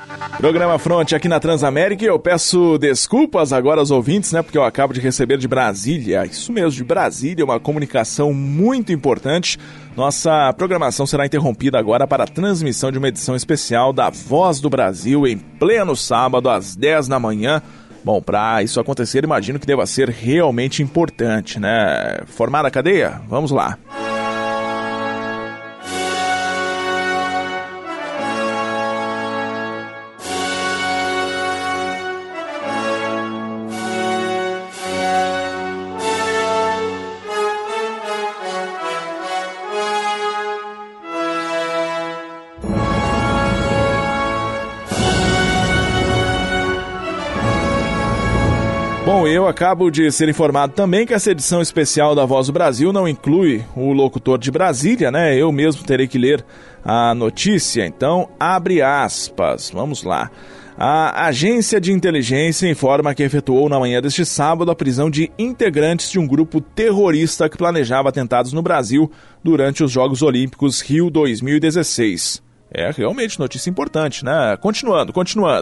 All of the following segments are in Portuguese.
Programa Fronte aqui na Transamérica, e eu peço desculpas agora aos ouvintes, né, porque eu acabo de receber de Brasília, isso mesmo, de Brasília, uma comunicação muito importante. Nossa programação será interrompida agora para a transmissão de uma edição especial da Voz do Brasil em pleno sábado às 10 da manhã. Bom, para isso acontecer, imagino que deva ser realmente importante, né? Formada a cadeia? Vamos lá. Bom, eu acabo de ser informado também que essa edição especial da Voz do Brasil não inclui o locutor de Brasília, né? Eu mesmo terei que ler a notícia, então abre aspas, vamos lá. A agência de inteligência informa que efetuou na manhã deste sábado a prisão de integrantes de um grupo terrorista que planejava atentados no Brasil durante os Jogos Olímpicos Rio 2016. É realmente notícia importante, né? Continuando.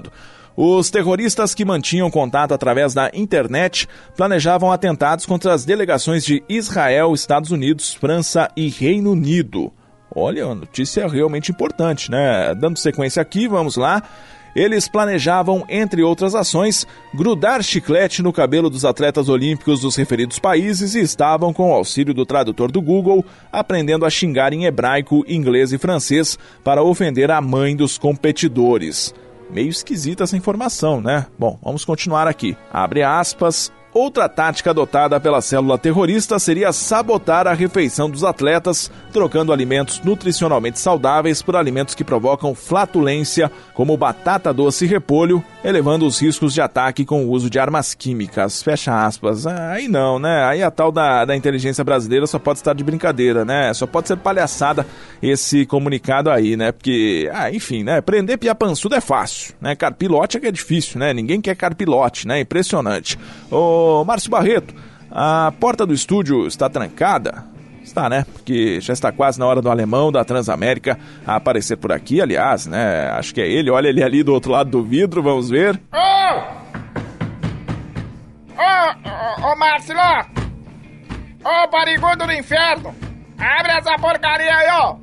Os terroristas que mantinham contato através da internet planejavam atentados contra as delegações de Israel, Estados Unidos, França e Reino Unido. Olha, a notícia é realmente importante, né? Dando sequência aqui, vamos lá. Eles planejavam, entre outras ações, grudar chiclete no cabelo dos atletas olímpicos dos referidos países e estavam, com o auxílio do tradutor do Google, aprendendo a xingar em hebraico, inglês e francês para ofender a mãe dos competidores. Meio esquisita essa informação, né? Bom, vamos continuar aqui. Abre aspas. Outra tática adotada pela célula terrorista seria sabotar a refeição dos atletas, trocando alimentos nutricionalmente saudáveis por alimentos que provocam flatulência, como batata doce e repolho, elevando os riscos de ataque com o uso de armas químicas. Fecha aspas. Aí não, né? Aí a tal da inteligência brasileira só pode estar de brincadeira, né? Só pode ser palhaçada esse comunicado aí, né? Porque, enfim, né? Prender piapançudo é fácil, né? Carpilote é que é difícil, né? Ninguém quer carpilote, né? Impressionante. Ô, Márcio Barreto, a porta do estúdio está trancada? Está, né? Porque já está quase na hora do alemão da Transamérica a aparecer por aqui, aliás, né? Acho que é ele, olha ele ali do outro lado do vidro, vamos ver. Ô, Márcio! Ô, barigudo do inferno! Abre essa porcaria aí, ó!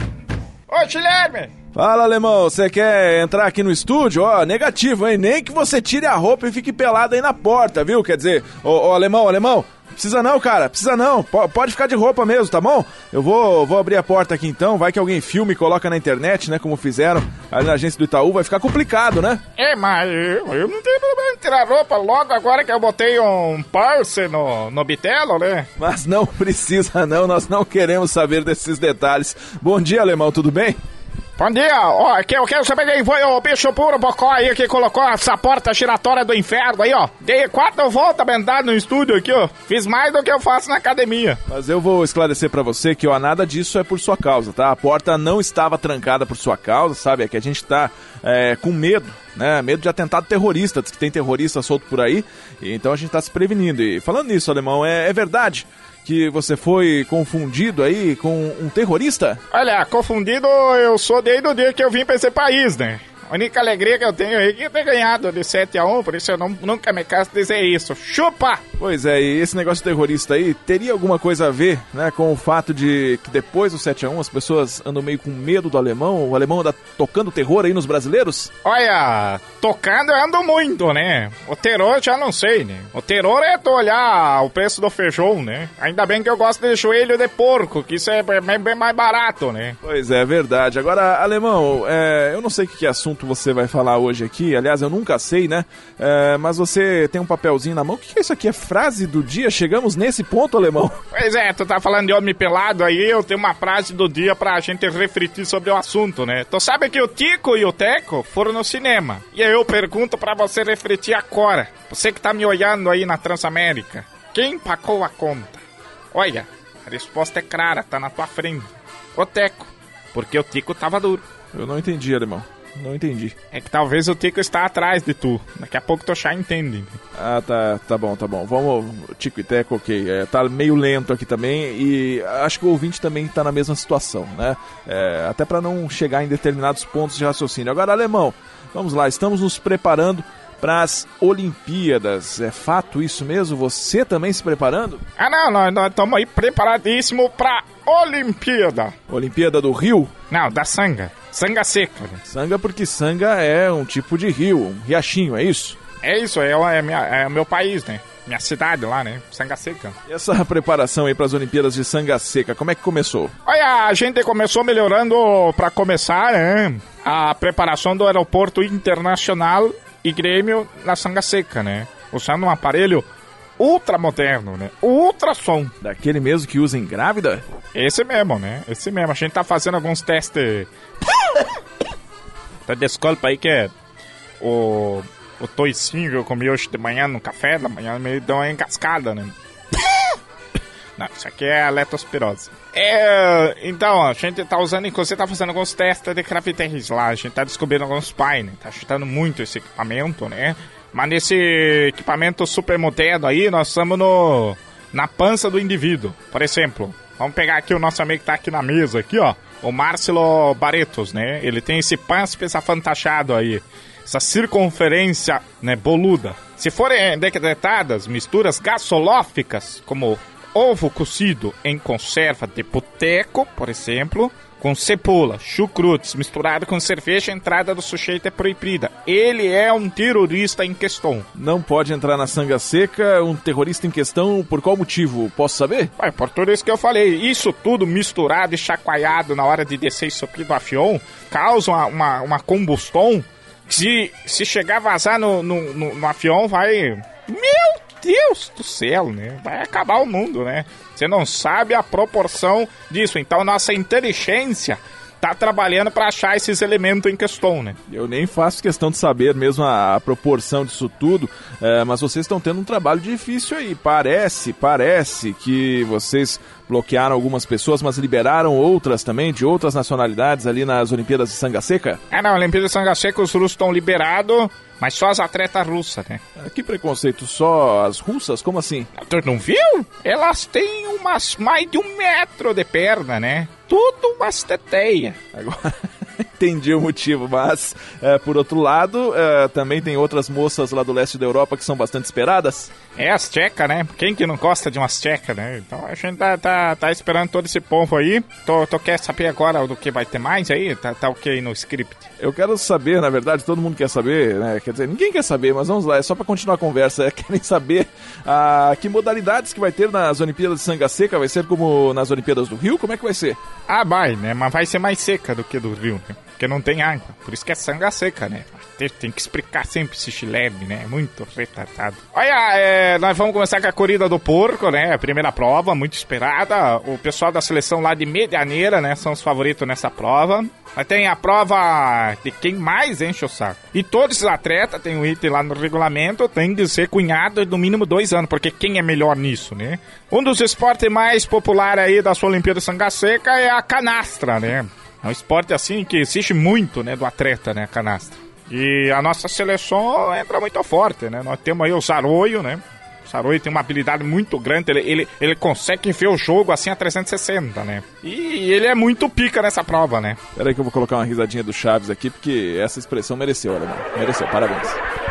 Ô, Guilherme! Fala, alemão, você quer entrar aqui no estúdio? Ó, negativo, hein? Nem que você tire a roupa e fique pelado aí na porta, viu? Quer dizer, ô, alemão, precisa não, cara, precisa não. Pode ficar de roupa mesmo, tá bom? Eu vou abrir a porta aqui então, vai que alguém filme e coloca na internet, né? Como fizeram ali na agência do Itaú, vai ficar complicado, né? Mas eu não tenho problema em tirar roupa logo agora que eu botei um parse no bitelo, né? Mas não precisa não, nós não queremos saber desses detalhes. Bom dia, alemão, tudo bem? Bom dia, ó, eu quero saber quem foi o bicho puro bocó aí que colocou essa porta giratória do inferno aí, ó. Dei 4 voltas bendado no estúdio aqui, ó. Fiz mais do que eu faço na academia. Mas eu vou esclarecer pra você que, ó, nada disso é por sua causa, tá? A porta não estava trancada por sua causa, sabe? É que a gente tá com medo, né? Medo de atentado terrorista, diz que tem terrorista solto por aí, então a gente tá se prevenindo. E falando nisso, alemão, é verdade que você foi confundido aí com um terrorista? Olha, confundido eu sou desde o dia que eu vim pra esse país, né? A única alegria que eu tenho aí é que eu ter ganhado de 7-1, por isso eu nunca me canso de dizer isso. Chupa! Pois é, e esse negócio terrorista aí teria alguma coisa a ver, né, com o fato de que depois do 7-1 as pessoas andam meio com medo do alemão, o alemão anda tocando terror aí nos brasileiros? Olha, tocando eu ando muito, né? O terror já não sei, né? O terror é tu olhar o preço do feijão, né? Ainda bem que eu gosto de joelho de porco, que isso é bem mais barato, né? Pois é, verdade. Agora, alemão, eu não sei que assunto você vai falar hoje aqui, aliás, eu nunca sei, né? Mas você tem um papelzinho na mão. O que é isso aqui? É frase do dia? Chegamos nesse ponto, alemão? Pois é, tu tá falando de homem pelado aí, eu tenho uma frase do dia pra gente refletir sobre o assunto, né? Tu sabe que o Tico e o Teco foram no cinema. E aí eu pergunto pra você refletir agora. Você que tá me olhando aí na Transamérica. Quem pagou a conta? Olha, a resposta é clara, tá na tua frente. O Teco. Porque o Tico tava duro. Eu não entendi, alemão. Não entendi. É que talvez o Tico está atrás de tu. Daqui a pouco tu já entende. Ah, tá bom. Vamos, Tico e Teco, ok. Tá meio lento aqui também e acho que o ouvinte também tá na mesma situação, né? Até pra não chegar em determinados pontos de raciocínio. Agora, alemão, Vamos lá, estamos nos preparando para as Olimpíadas. É fato isso mesmo? Você também se preparando? Nós estamos aí preparadíssimos para Olimpíada. Olimpíada do Rio? Não, da Sanga. Sanga seca. Né? Sanga porque Sanga é um tipo de rio, um riachinho, é isso? É isso, é o meu país, né? Minha cidade lá, né? Sanga Seca. E essa preparação aí para as Olimpíadas de Sanga Seca, como é que começou? Olha, a gente começou melhorando, para começar, né? A preparação do aeroporto internacional e Grêmio na Sanga Seca, né? Usando um aparelho ultra moderno, né? Ultrassom. Daquele mesmo que usa em grávida? Esse mesmo, né? Esse mesmo. A gente tá fazendo alguns testes. Desculpa aí que é o toicinho que eu comi hoje de manhã no café da manhã me deu uma encascada, né? Não, isso aqui é a leptospirose. Então, a gente tá usando, inclusive tá fazendo alguns testes de gravidez lá, a gente tá descobrindo alguns pais, né? Tá chutando muito esse equipamento, né? Mas nesse equipamento super moderno aí, nós estamos na pança do indivíduo. Por exemplo, vamos pegar aqui o nosso amigo que tá aqui na mesa, aqui, ó. O Márcio Barretos, né? Ele tem esse pâncreas afantachado aí. Essa circunferência, né, boluda. Se forem decretadas misturas gasolóficas, como ovo cozido em conserva de boteco, por exemplo, com cebola, chucrutes, misturado com cerveja, a entrada do sujeito é proibida. Ele é um terrorista em questão. Não pode entrar na Sanga Seca, um terrorista em questão, por qual motivo? Posso saber? Por tudo isso que eu falei. Isso tudo misturado e chacoalhado na hora de descer e subir do avião, causa uma combustão. Se chegar a vazar no avião, vai... Meu Deus do céu, né? Vai acabar o mundo, né? Você não sabe a proporção disso. Então, nossa inteligência tá trabalhando para achar esses elementos em questão, né? Eu nem faço questão de saber mesmo a proporção disso tudo, mas vocês estão tendo um trabalho difícil aí. Parece que vocês bloquearam algumas pessoas, mas liberaram outras também, de outras nacionalidades ali nas Olimpíadas de Sanga Seca? Na Olimpíada de Sanga Seca os russos estão liberados, mas só as atletas russas, né? Que preconceito, só as russas? Como assim? Tu não viu? Elas têm mais de 1 metro de perna, né? Tudo umas teteias. Agora, entendi o motivo, mas por outro lado, também tem outras moças lá do leste da Europa que são bastante esperadas. As tchecas, né? Quem que não gosta de umas tchecas, né? Então a gente tá esperando todo esse povo aí. Tu quer saber agora do que vai ter mais aí? Tá ok no script? Eu quero saber, na verdade, todo mundo quer saber, né? Quer dizer, ninguém quer saber, mas vamos lá, é só pra continuar a conversa. Querem saber que modalidades que vai ter nas Olimpíadas de Sanga Seca? Vai ser como nas Olimpíadas do Rio? Como é que vai ser? Vai, né? Mas vai ser mais seca do que do Rio, né? Porque não tem água. Por isso que é Sanga Seca, né? Tem que explicar sempre esse chilebe, né? Muito retardado. Olha, nós vamos começar com a corrida do porco, né? A primeira prova, muito esperada. O pessoal da seleção lá de Medianeira, né? São os favoritos nessa prova. Mas tem a prova de quem mais enche o saco. E todos os atletas, tem um item lá no regulamento, tem de ser cunhado no mínimo 2 anos, porque quem é melhor nisso, né? Um dos esportes mais populares aí da sua Olimpíada de Sanga Seca é a canastra, né? É um esporte assim que exige muito, né, do atleta, né, a canastra. E a nossa seleção entra muito forte, né? Nós temos aí o Zaroio, né? O Zaroio tem uma habilidade muito grande, ele consegue ver o jogo assim a 360, né? E ele é muito pica nessa prova, né? Pera aí que eu vou colocar uma risadinha do Chaves aqui, porque essa expressão mereceu, né? Mereceu, parabéns.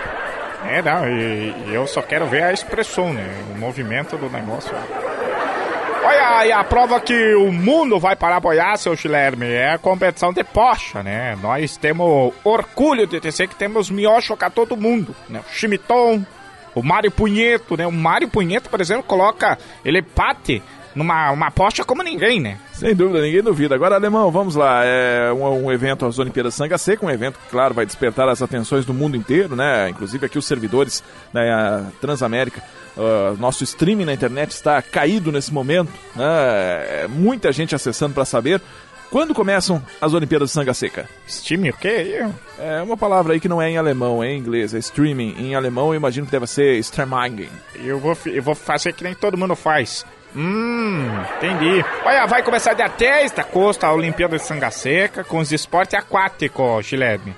E eu só quero ver a expressão, né? O movimento do negócio. Olha, e a prova que o mundo vai para apoiar, seu Guilherme, é a competição de pocha, né? Nós temos orgulho de dizer que temos miocho a todo mundo, né? O Chimiton, o Mário Punheto, né? O Mário Punheto, por exemplo, ele bate numa pocha como ninguém, né? Sem dúvida, ninguém duvida. Agora, Alemão, vamos lá. É um evento, as Olimpíadas Sanga Seca, um evento que, claro, vai despertar as atenções do mundo inteiro, né? Inclusive aqui os servidores da Transamérica. Nosso streaming na internet está caído nesse momento, né? Muita gente acessando para saber quando começam as Olimpíadas de Sanga Seca. Streaming o quê? É uma palavra aí que não é em alemão, é em inglês, é streaming. Em alemão eu imagino que deve ser streaming. Eu vou fazer que nem todo mundo faz. Entendi. Olha, vai começar dia 10 da costa a Olimpíada de Sanga Seca com os esportes aquáticos, Guilherme.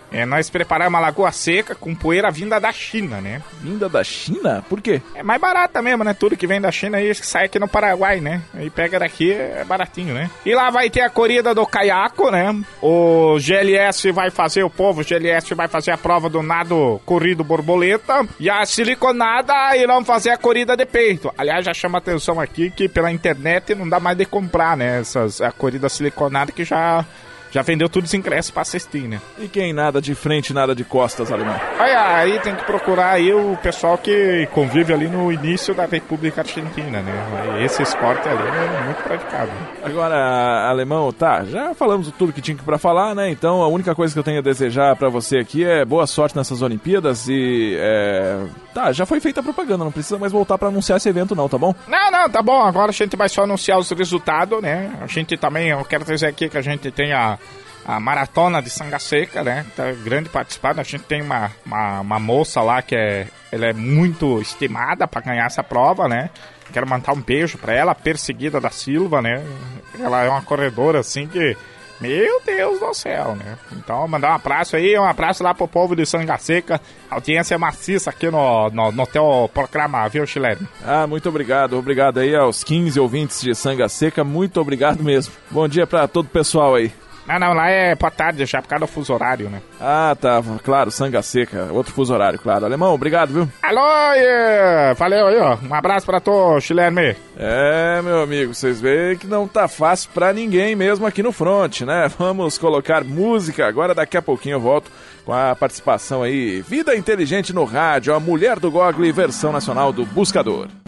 Nós preparamos uma lagoa seca com poeira vinda da China, né? Vinda da China? Por quê? É mais barata mesmo, né? Tudo que vem da China aí sai aqui no Paraguai, né? Aí pega daqui, é baratinho, né? E lá vai ter a corrida do caiaco, né? O GLS vai fazer, o povo GLS vai fazer a prova do nado corrido borboleta. E a siliconada irão fazer a corrida de peito. Aliás, já chama atenção aqui que pela internet não dá mais de comprar, né? A corrida siliconada que já vendeu todos os ingressos pra assistir, né? E quem nada de frente, nada de costas, alemão? Aí tem que procurar aí o pessoal que convive ali no início da República Argentina, né? Esse esporte ali é muito praticado. Agora, alemão, tá, já falamos tudo que tinha pra falar, né? Então a única coisa que eu tenho a desejar pra você aqui é boa sorte nessas Olimpíadas e... Tá, já foi feita a propaganda, não precisa mais voltar pra anunciar esse evento não, tá bom? Não, tá bom, agora a gente vai só anunciar os resultados, né? A gente também, eu quero dizer aqui que a gente tem a maratona de Sanga Seca, né? Tá grande participado. A gente tem uma moça lá que ela é muito estimada para ganhar essa prova, né? Quero mandar um beijo para ela, Perseguida da Silva, né? Ela é uma corredora assim que, meu Deus do céu, né? Então, mandar um abraço aí, um abraço lá pro povo de Sanga Seca. Audiência maciça aqui no teu programa, viu, Chileno? Muito obrigado. Obrigado aí aos 15 ouvintes de Sanga Seca. Muito obrigado mesmo. Bom dia para todo o pessoal aí. Não, lá é boa tarde já, por causa do fuso horário, né? Tá, claro, Sanga Seca, outro fuso horário, claro. Alemão, obrigado, viu? Alô, valeu aí, ó. Um abraço pra tu, Chileno. Meu amigo, vocês veem que não tá fácil pra ninguém mesmo aqui no front, né? Vamos colocar música, agora daqui a pouquinho eu volto com a participação aí, Vida Inteligente no Rádio, a Mulher do Google, versão nacional do Buscador.